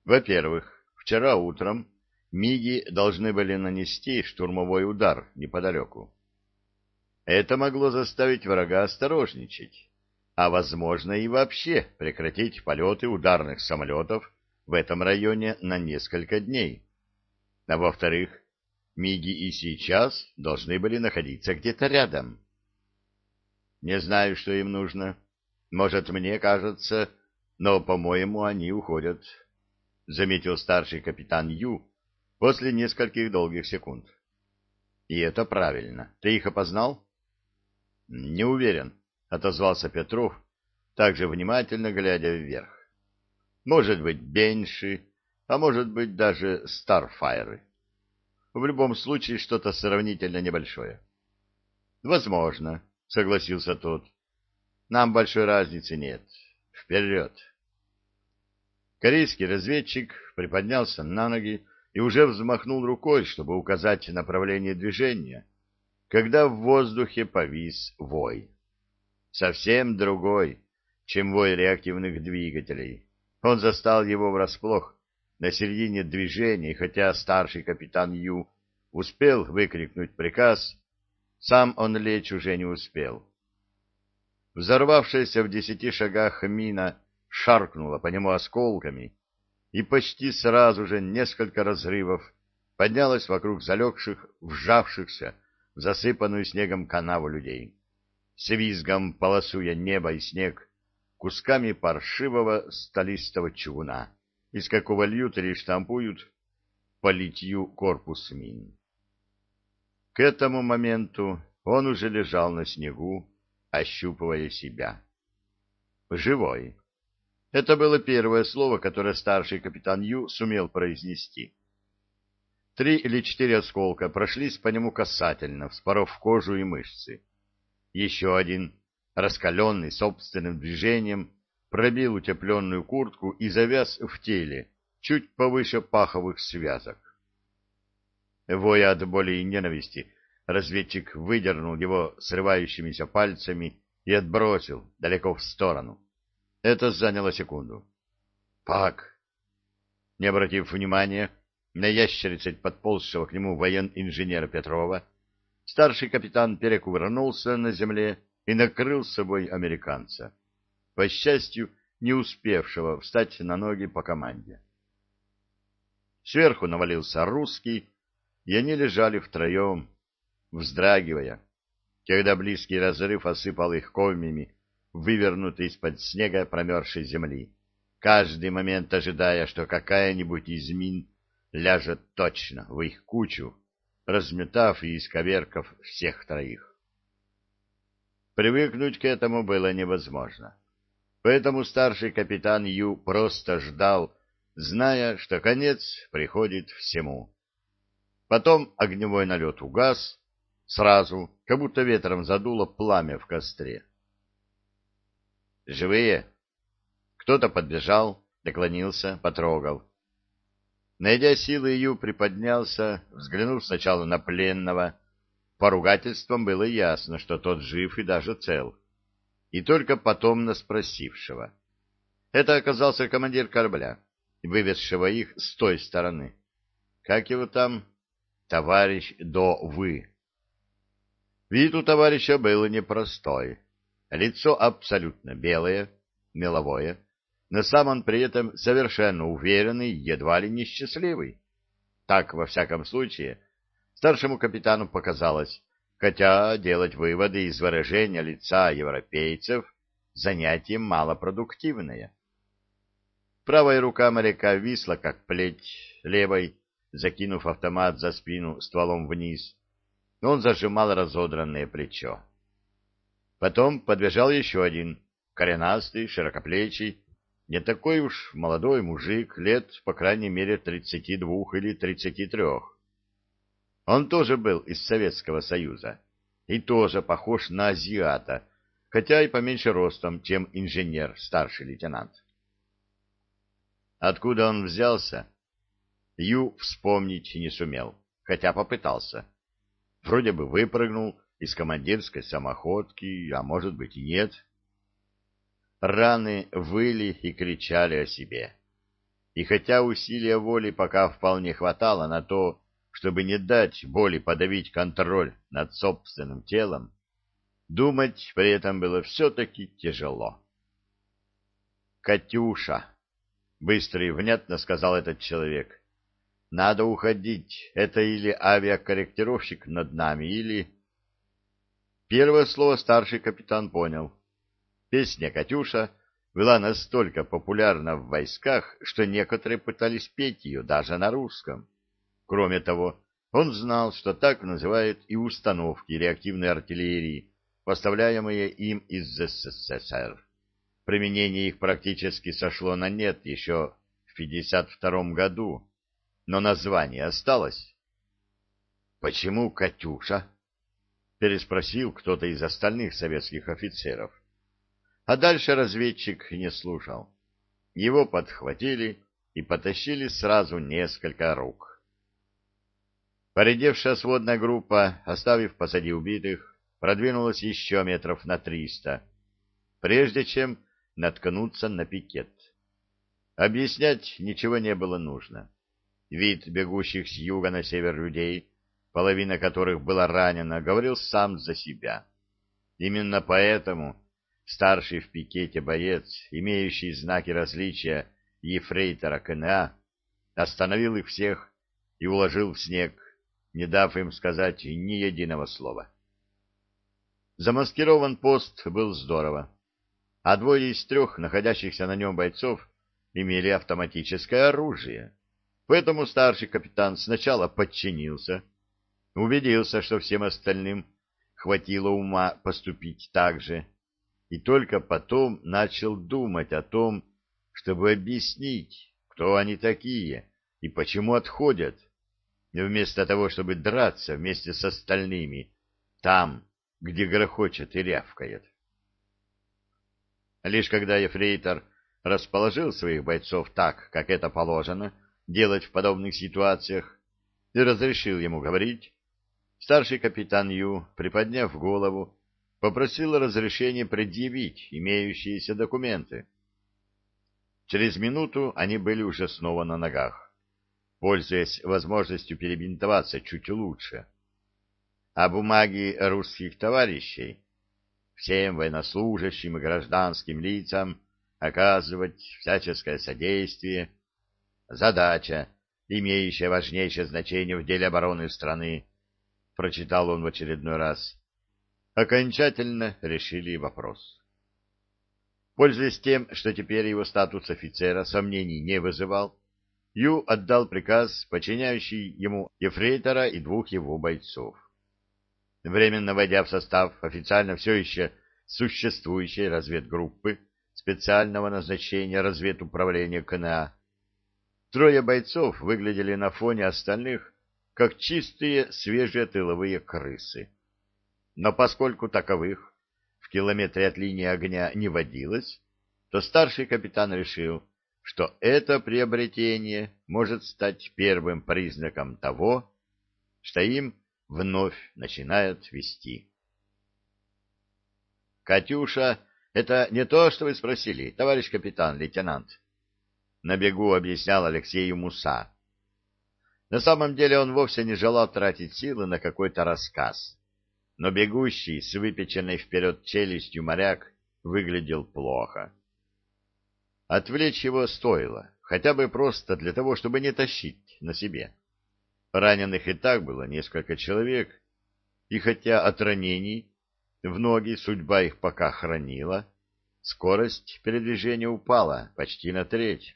Во-первых, вчера утром МиГи должны были нанести штурмовой удар неподалеку. Это могло заставить врага осторожничать, а, возможно, и вообще прекратить полеты ударных самолетов в этом районе на несколько дней. А во-вторых, МиГи и сейчас должны были находиться где-то рядом. Не знаю, что им нужно. Может, мне кажется, но, по-моему, они уходят, — заметил старший капитан Ю после нескольких долгих секунд. — И это правильно. Ты их опознал? — Не уверен, — отозвался Петров, также внимательно глядя вверх. — Может быть, Бенши, а может быть, даже Старфайры. В любом случае, что-то сравнительно небольшое. — Возможно, — согласился тот. — Нам большой разницы нет. Вперед! Корейский разведчик приподнялся на ноги и уже взмахнул рукой, чтобы указать направление движения, когда в воздухе повис вой. Совсем другой, чем вой реактивных двигателей. Он застал его врасплох на середине движения, и хотя старший капитан Ю успел выкрикнуть приказ, сам он лечь уже не успел. Взорвавшаяся в 10 шагах мина шаркнула по нему осколками, и почти сразу же несколько разрывов поднялось вокруг залегших, вжавшихся в засыпанную снегом канаву людей, с визгом полосуя небо и снег кусками паршивого сталистого чугуна, из какого льют или штампуют по литью корпус мин. К этому моменту он уже лежал на снегу, ощупывая себя. Живой. Это было первое слово, которое старший капитан Ю сумел произнести. 3 или 4 осколка прошлись по нему касательно, вспоров кожу и мышцы. Еще один, раскаленный собственным движением, пробил утепленную куртку и завяз в теле, чуть повыше паховых связок. Воя от боли и ненависти, разведчик выдернул его срывающимися пальцами и отбросил далеко в сторону. Это заняло секунду. «Пак!» Не обратив внимания на ящерицей подползшего к нему воен-инженера Петрова, старший капитан перекувырнулся на земле и накрыл с собой американца, по счастью, не успевшего встать на ноги по команде. Сверху навалился русский, и они лежали втроем, вздрагивая, когда близкий разрыв осыпал их комьями, вывернутый из-под снега промерзшей земли, каждый момент ожидая, что какая-нибудь из мин ляжет точно в их кучу, разметав и исковеркав всех троих. Привыкнуть к этому было невозможно. Поэтому старший капитан Ю просто ждал, зная, что конец приходит всему. Потом огневой налет угас, сразу, как будто ветром задуло пламя в костре. «Живые?» Кто-то подбежал, наклонился, потрогал. Найдя силы, Ю приподнялся, взглянув сначала на пленного. По ругательствам было ясно, что тот жив и даже цел. И только потом на спросившего. Это оказался командир корабля, вывезшего их с той стороны. Как его там? Товарищ До-Вы. Вид у товарища был непростой. Лицо абсолютно белое, меловое, но сам он при этом совершенно уверенный, едва ли не счастливый. Так, во всяком случае, старшему капитану показалось, хотя делать выводы из выражения лица европейцев занятие малопродуктивное. Правая рука моряка висла, как плеть, левой, закинув автомат за спину стволом вниз, он зажимал разодранное плечо. Потом подбежал еще один, коренастый, широкоплечий, не такой уж молодой мужик, лет, по крайней мере, 32 или 33. Он тоже был из Советского Союза и тоже похож на азиата, хотя и поменьше ростом, чем инженер, старший лейтенант. Откуда он взялся, Ю вспомнить не сумел, хотя попытался. Вроде бы выпрыгнул из командирской самоходки, а может быть и нет. Раны выли и кричали о себе. И хотя усилия воли пока вполне хватало на то, чтобы не дать боли подавить контроль над собственным телом, думать при этом было все-таки тяжело. «Катюша!» — быстро и внятно сказал этот человек. «Надо уходить. Это или авиакорректировщик над нами, или...» Первое слово старший капитан понял. Песня «Катюша» была настолько популярна в войсках, что некоторые пытались петь ее даже на русском. Кроме того, он знал, что так называют и установки реактивной артиллерии, поставляемые им из СССР. Применение их практически сошло на нет еще в 1952 году, но название осталось. «Почему «Катюша»?» — переспросил кто-то из остальных советских офицеров. А дальше разведчик не слушал. Его подхватили и потащили сразу несколько рук. Поредевшая сводная группа, оставив позади убитых, продвинулась еще метров на 300, прежде чем наткнуться на пикет. Объяснять ничего не было нужно. Вид бегущих с юга на север людей, половина которых была ранена, говорил сам за себя. Именно поэтому старший в пикете боец, имеющий знаки различия ефрейтора КНА, остановил их всех и уложил в снег, не дав им сказать ни единого слова. Замаскирован пост был здорово, а двое из трех находящихся на нем бойцов имели автоматическое оружие. Поэтому старший капитан сначала подчинился, убедился, что всем остальным хватило ума поступить так же, и только потом начал думать о том, чтобы объяснить, кто они такие и почему отходят, вместо того, чтобы драться вместе с остальными там, где грохочет и рявкает. Лишь когда ефрейтор расположил своих бойцов так, как это положено делать в подобных ситуациях, и разрешил ему говорить, старший капитан Ю, приподняв голову, попросил разрешения предъявить имеющиеся документы. Через минуту они были уже снова на ногах, пользуясь возможностью перебинтоваться чуть лучше. А бумаги русских товарищей всем военнослужащим и гражданским лицам оказывать всяческое содействие, задача, имеющая важнейшее значение в деле обороны страны, прочитал он в очередной раз, окончательно решили вопрос. Пользуясь тем, что теперь его статус офицера сомнений не вызывал, Ю отдал приказ, подчиняющий ему ефрейтора и двух его бойцов. Временно войдя в состав официально все еще существующей разведгруппы специального назначения разведуправления КНА, трое бойцов выглядели на фоне остальных как чистые свежие тыловые крысы. Но поскольку таковых в километре от линии огня не водилось, то старший капитан решил, что это приобретение может стать первым признаком того, что им вновь начинают вести. «Катюша, это не то, что вы спросили, товарищ капитан-лейтенант», — на бегу объяснял Алексею Муса. На самом деле он вовсе не желал тратить силы на какой-то рассказ, но бегущий с выпеченной вперед челюстью моряк выглядел плохо. Отвлечь его стоило, хотя бы просто для того, чтобы не тащить на себе. Раненых и так было несколько человек, и хотя от ранений в ноги судьба их пока хранила, скорость передвижения упала почти на треть.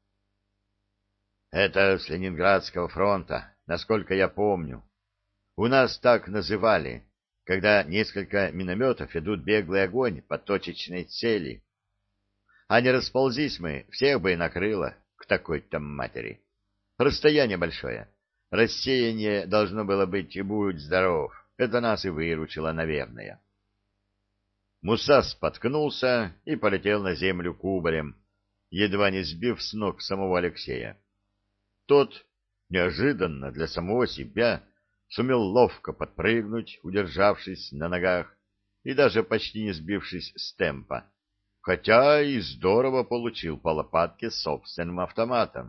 Это с Ленинградского фронта, насколько я помню. У нас так называли, когда несколько минометов идут беглый огонь по точечной цели. А не расползись мы, всех бы и накрыло к такой-то матери. Расстояние большое. Рассеяние должно было быть и будь здоров. Это нас и выручило, наверное. Муса споткнулся и полетел на землю кубарем, едва не сбив с ног самого Алексея. Тот, неожиданно для самого себя, сумел ловко подпрыгнуть, удержавшись на ногах и даже почти не сбившись с темпа. хотя и здорово получил по лопатке собственным автоматом.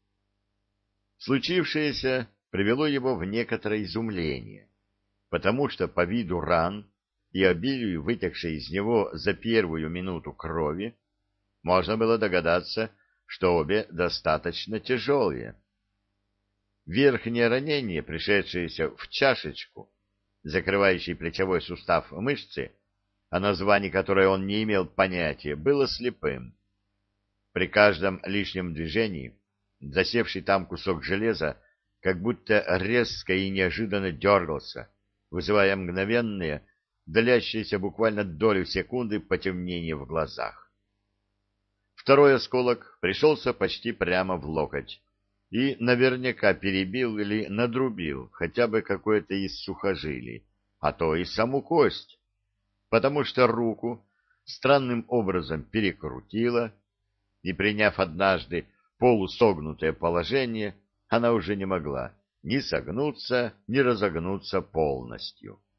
Случившееся привело его в некоторое изумление, потому что по виду ран и обилию вытекшей из него за первую минуту крови можно было догадаться, что обе достаточно тяжелые. Верхнее ранение, пришедшееся в чашечку, закрывающей плечевой сустав мышцы, о названии которой он не имел понятия, было слепым. При каждом лишнем движении засевший там кусок железа как будто резко и неожиданно дергался, вызывая мгновенное, длящееся буквально долю секунды потемнение в глазах. Второй осколок пришелся почти прямо в локоть и наверняка перебил или надрубил хотя бы какое-то из сухожилий, а то и саму кость, потому что руку странным образом перекрутило, и, приняв однажды полусогнутое положение, она уже не могла ни согнуться, ни разогнуться полностью.